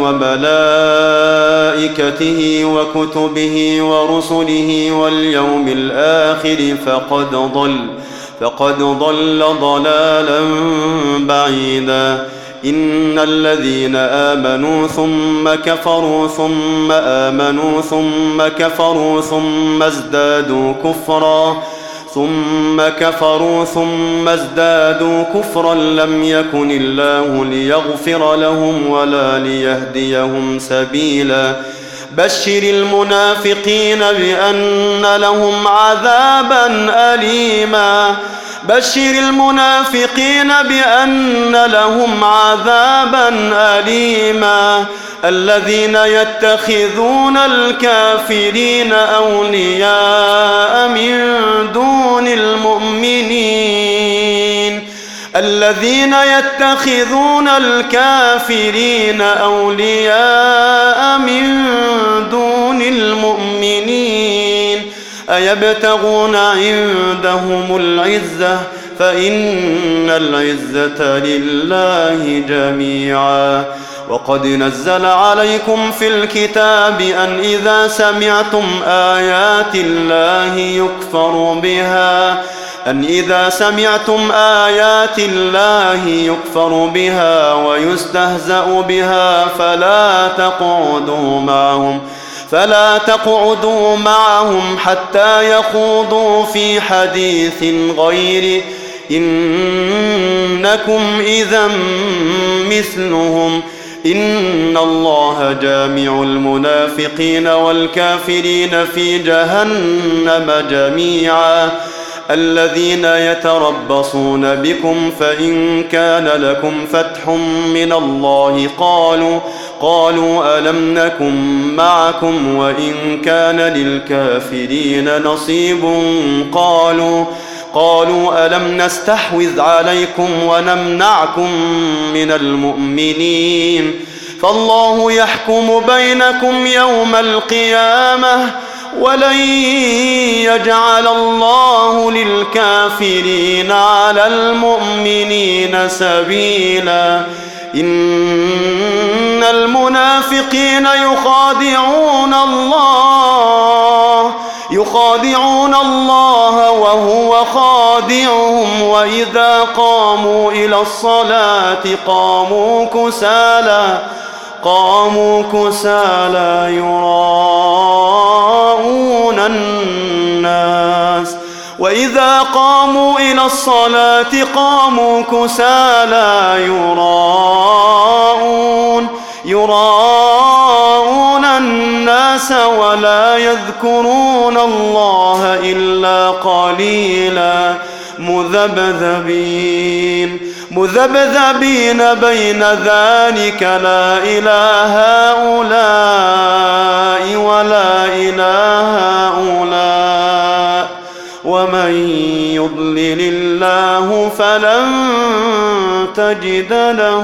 وملائكته وكتبه ورسله واليوم الآخر فقد ضل ضلالا بعيدا إن الذين آمنوا ثم كفروا ثم آمنوا ثم كفروا ثم ازدادوا كفرا لم يكن الله ليغفر لهم ولا ليهديهم سبيلا بشر المنافقين بأن لهم عذابا أليما الذين يتخذون الكافرين أولياء من دون المؤمنين أيبتغون عندهم العزة فإن العزة لله جميعا وقد نزل عليكم في الكتاب أن إذا سمعتم آيات الله يكفر بها ويستهزأ بها فلا تقعدوا معهم حتى يخوضوا في حديث غيره إنكم إذا مثلهم إن الله جامع المنافقين والكافرين في جهنم جميعا الذين يتربصون بكم فإن كان لكم فتح من الله قالوا ألم نكن معكم وإن كان للكافرين نصيب قالوا ألم نستحوذ عليكم ونمنعكم من المؤمنين فالله يحكم بينكم يوم القيامة ولن يجعل الله للكافرين على المؤمنين سبيلا إن المنافقين يخادعون الله وهو خادعهم وإذا قاموا إلى الصلاة قاموا كسالى يراءون الناس وإذا قاموا إلى الصلاة قاموا كسالى يراءون الناس ولا يذكرون الله إلا قليلا مذبذبين بين ذلك لا إله هؤلاء ولا إله هؤلاء ومن يضلل الله فلن تجد له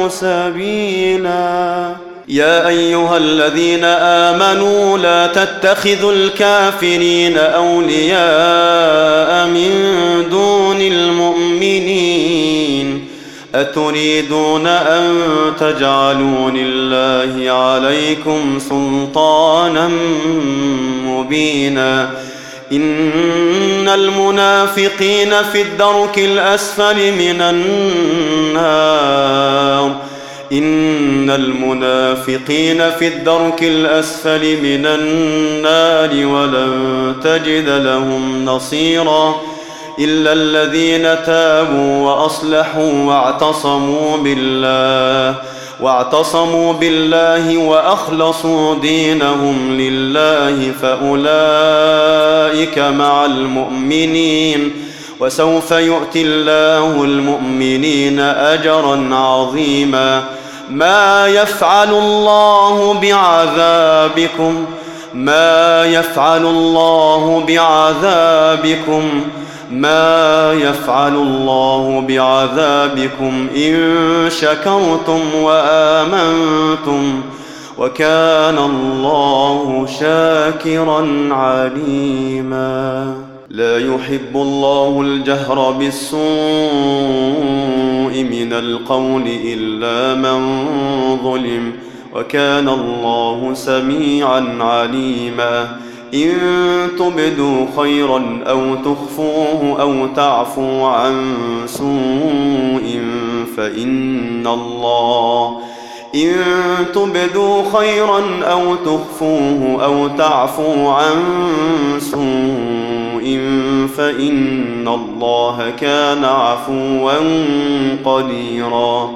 سبيلا. يا أيها الذين آمنوا لا تتخذوا الكافرين أولياء من دون المؤمنين أتريدون أن تجعلوا لله عليكم سلطانا مبينا إن المنافقين في الدرك الأسفل من النار إن المنافقين في الدرك الأسفل من النار ولن تجد لهم نصيرا إلا الذين تابوا وأصلحوا واعتصموا بالله وأخلصوا دينهم لله فأولئك مع المؤمنين وسوف يؤتي الله المؤمنين أجرا عظيما. ما يفعل الله بعذابكم إن شكرتم وآمنتم وكان الله شاكرا عليما. لا يحب الله الجهر بالسوء من القول إلا من ظلم وكان الله سميعا عليما. إن تبدوا خيرا أو تخفوه أو تعفوا عن سوء فإن الله كان عفوا قديرا.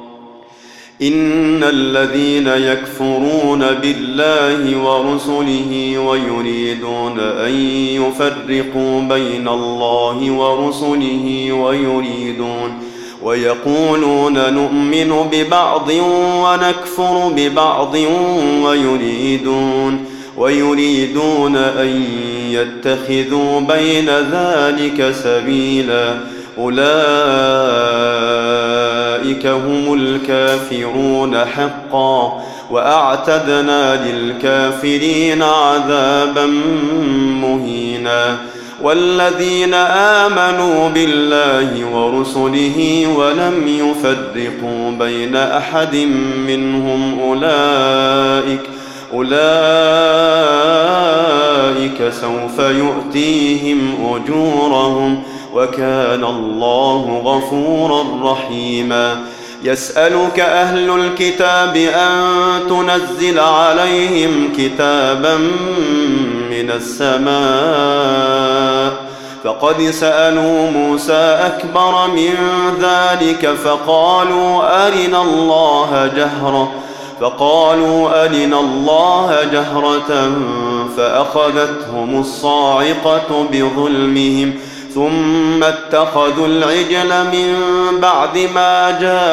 إن الذين يكفرون بالله ورسله ويريدون أن يفرقوا بين الله ورسله ويقولون نؤمن ببعض ونكفر ببعض ويريدون أن يتخذوا بين ذلك سبيلا أولئك هم الكافرون حقا وأعتدنا للكافرين عذابا مهينا. والذين آمنوا بالله ورسله ولم يفرقوا بين أحد منهم أولئك سوف يؤتيهم أجورهم وكان الله غفورا رحيما. يسألك أهل الكتاب أن تنزل عليهم كتابا من السماء فقد سألوا موسى أكبر من ذلك فقالوا أرنا الله جهرة فأخذتهم الصاعقة بظلمهم ثم اتخذوا العجل من بعد ما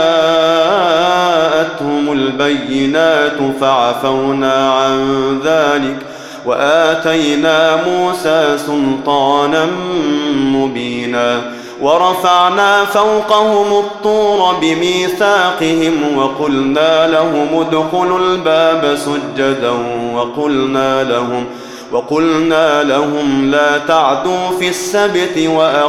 جاءتهم البينات فعفونا عن ذلك وآتينا موسى سلطانا مبينا. ورفعنا فوقهم الطور بميثاقهم وقلنا لهم ادخلوا الباب سجدا وقلنا لهم لا تعدوا في السبت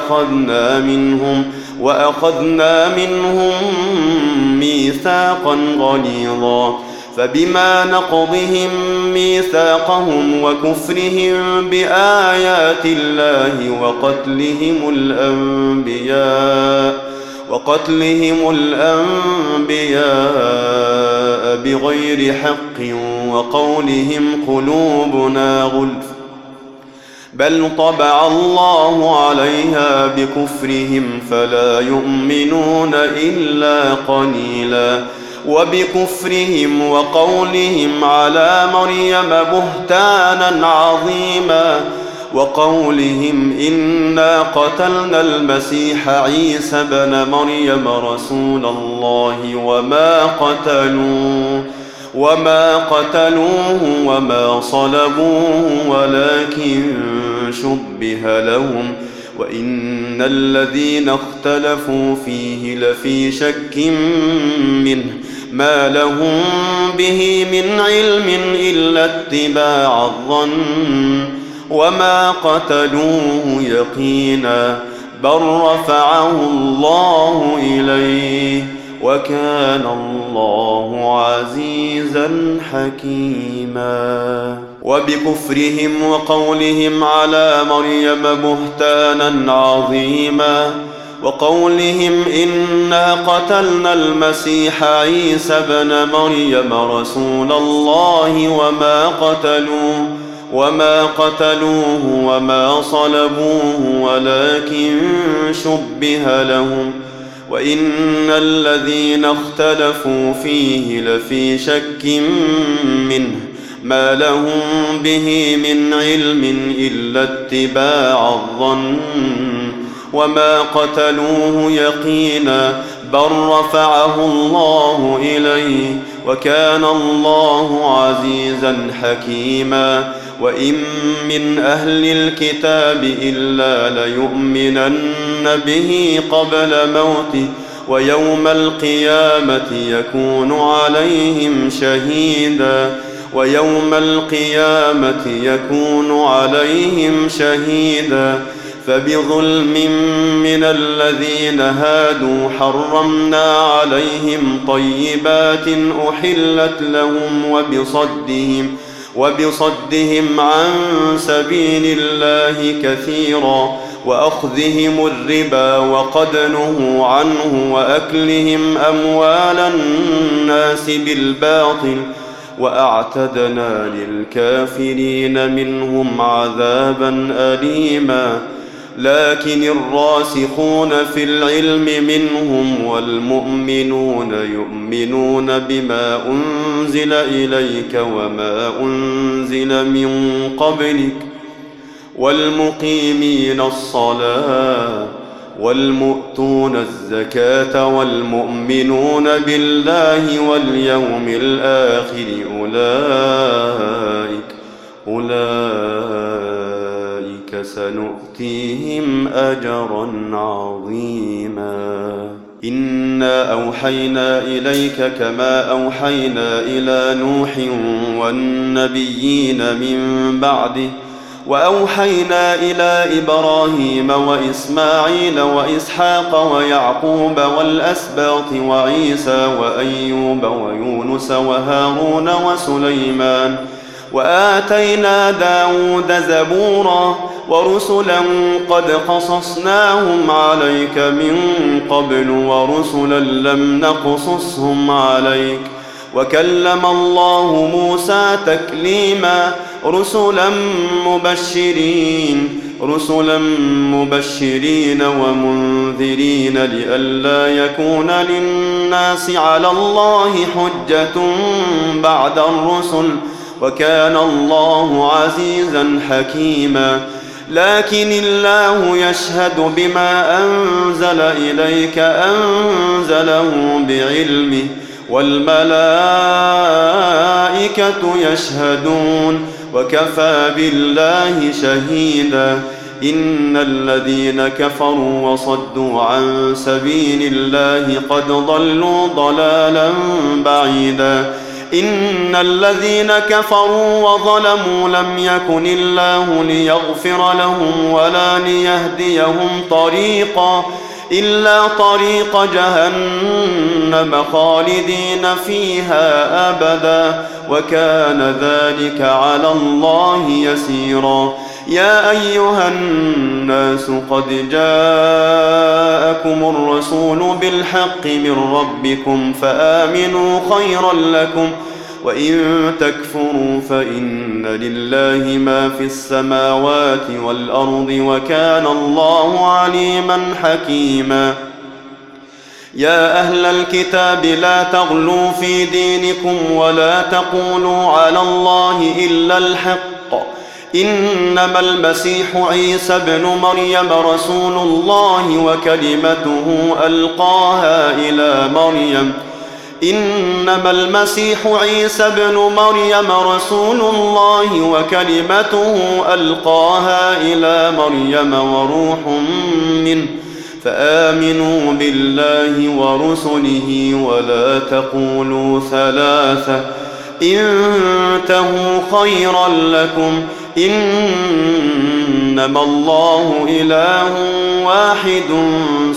وأخذنا منهم ميثاقا غليظا. فبما نقضهم ميثاقهم وكفرهم بآيات الله وقتلهم الأنبياء بغير حق وقولهم قلوبنا غلف بل طبع الله عليها بكفرهم فلا يؤمنون إلا قليلا. وبكفرهم وقولهم على مريم بهتانا عظيما وقولهم إنا قتلنا المسيح عيسى بن مريم رسول الله وما قتلوه وما صلبوه ولكن شبه لهم وإن الذين اختلفوا فيه لفي شك منه ما لهم به من علم إلا اتباع الظن وما قتلوه يقينا بل رفعه الله إليه وكان الله عزيزا حكيما. وبكفرهم وقولهم على مريم بهتانا عظيما وقولهم إنا قتلنا المسيح عيسى بن مريم رسول الله وما قتلوه وما صلبوه ولكن شبه لهم وإن الذين اختلفوا فيه لفي شك منه ما لهم به من علم إلا اتباع الظن وما قتلوه يقينا بل رفعه الله إليه وكان الله عزيزا حكيما. وإن من أهل الكتاب إلا ليؤمنن به قبل موته ويوم القيامة يكون عليهم شهيدا فبظلم من الذين هادوا حرمنا عليهم طيبات أحلت لهم وبصدهم عن سبيل الله كثيرا وأخذهم الربا وقد نهوا عنه وأكلهم أموال الناس بالباطل وأعتدنا للكافرين منهم عذابا أليما. لكن الراسخون في العلم منهم والمؤمنون يؤمنون بما أنزل إليك وما أنزل من قبلك والمقيمين الصلاة والمؤتون الزكاة والمؤمنون بالله واليوم الآخر أولئك سنؤتيهم أجرا عظيما. إنا أوحينا إليك كما أوحينا إلى نوح والنبيين من بعده وأوحينا إلى إبراهيم وإسماعيل وإسحاق ويعقوب والأسباط وعيسى وأيوب ويونس وهارون وسليمان وآتينا داود زبورا ورسلا قد قصصناهم عليك من قبل ورسلا لم نقصصهم عليك وكلم الله موسى تكليما رسلا مبشرين ومنذرين لئلا يكون للناس على الله حجة بعد الرسل وكان الله عزيزا حكيما. لكن الله يشهد بما أنزل إليك أنزله بعلمه والملائكة يشهدون وكفى بالله شهيدا. إن الذين كفروا وصدوا عن سبيل الله قد ضلوا ضلالا بعيدا. إن الذين كفروا وظلموا لم يكن الله ليغفر لهم ولا ليهديهم طريقا إلا طريق جهنم خالدين فيها أبدا وكان ذلك على الله يسيرا. يا أيها الناس قد جاءكم الرسول بالحق من ربكم فآمنوا خيرا لكم وإن تكفروا فإن لله ما في السماوات والأرض وكان الله عليما حكيما. يا أهل الكتاب لا تغلوا في دينكم ولا تقولوا على الله إلا الحق إنما المسيح عيسى بن مريم رسول الله وكلمته ألقاها إلى مريم إنما المسيح عيسى بن مريم رسول الله وكلمته ألقاها إلى مريم وروح منه فآمنوا بالله ورسله ولا تقولوا ثلاثة انتهوا خيرا لكم إنما الله إله واحد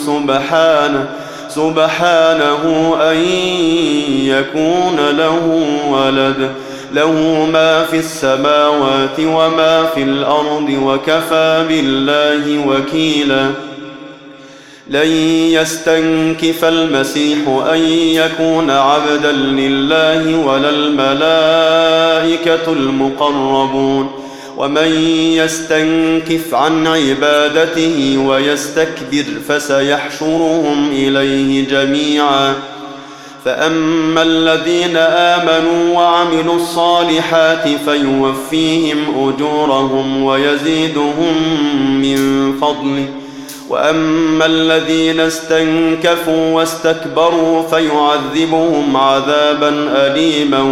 سبحانه أن يكون له ولد له ما في السماوات وما في الأرض وكفى بالله وكيلا لن يستنكف المسيح أن يكون عبدا لله ولا الملائكة المقربون ومن يستنكف عن عبادته ويستكبر فسيحشرهم إليه جميعا فأما الذين آمنوا وعملوا الصالحات فيوفيهم أجورهم ويزيدهم من فضله وأما الذين استنكفوا واستكبروا فيعذبهم عذابا أليما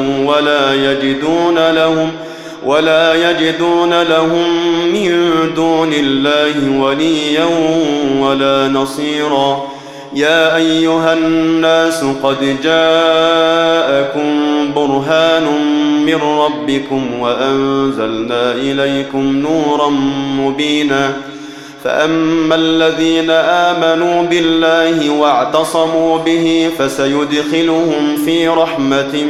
ولا يجدون لهم من دون الله وليا ولا نصيرا يا أيها الناس قد جاءكم برهان من ربكم وأنزلنا إليكم نورا مبينا فأما الذين آمنوا بالله واعتصموا به فسيدخلهم في رحمة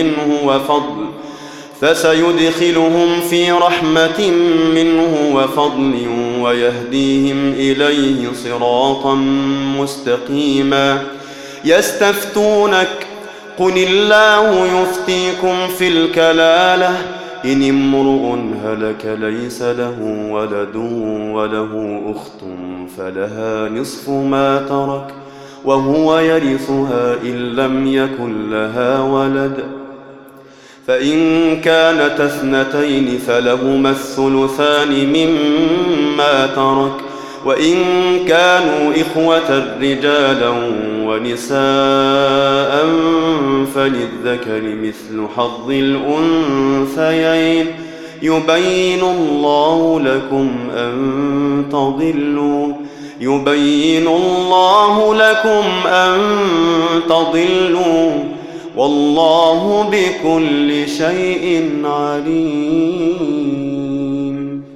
منه وفضل ويهديهم إليه صراطا مستقيما يستفتونك قل الله يفتيكم في الكلالة إن امرؤ هلك ليس له ولد وله أخت فلها نصف ما ترك وهو يرثها إن لم يكن لها ولد فإن كانت اثنتين فلهما الثلثان مما ترك وإن كانوا إخوة رجالا ونساء فللذكر مثل حظ الأنثيين يبين الله لكم أن تضلوا والله بكل شيء عليم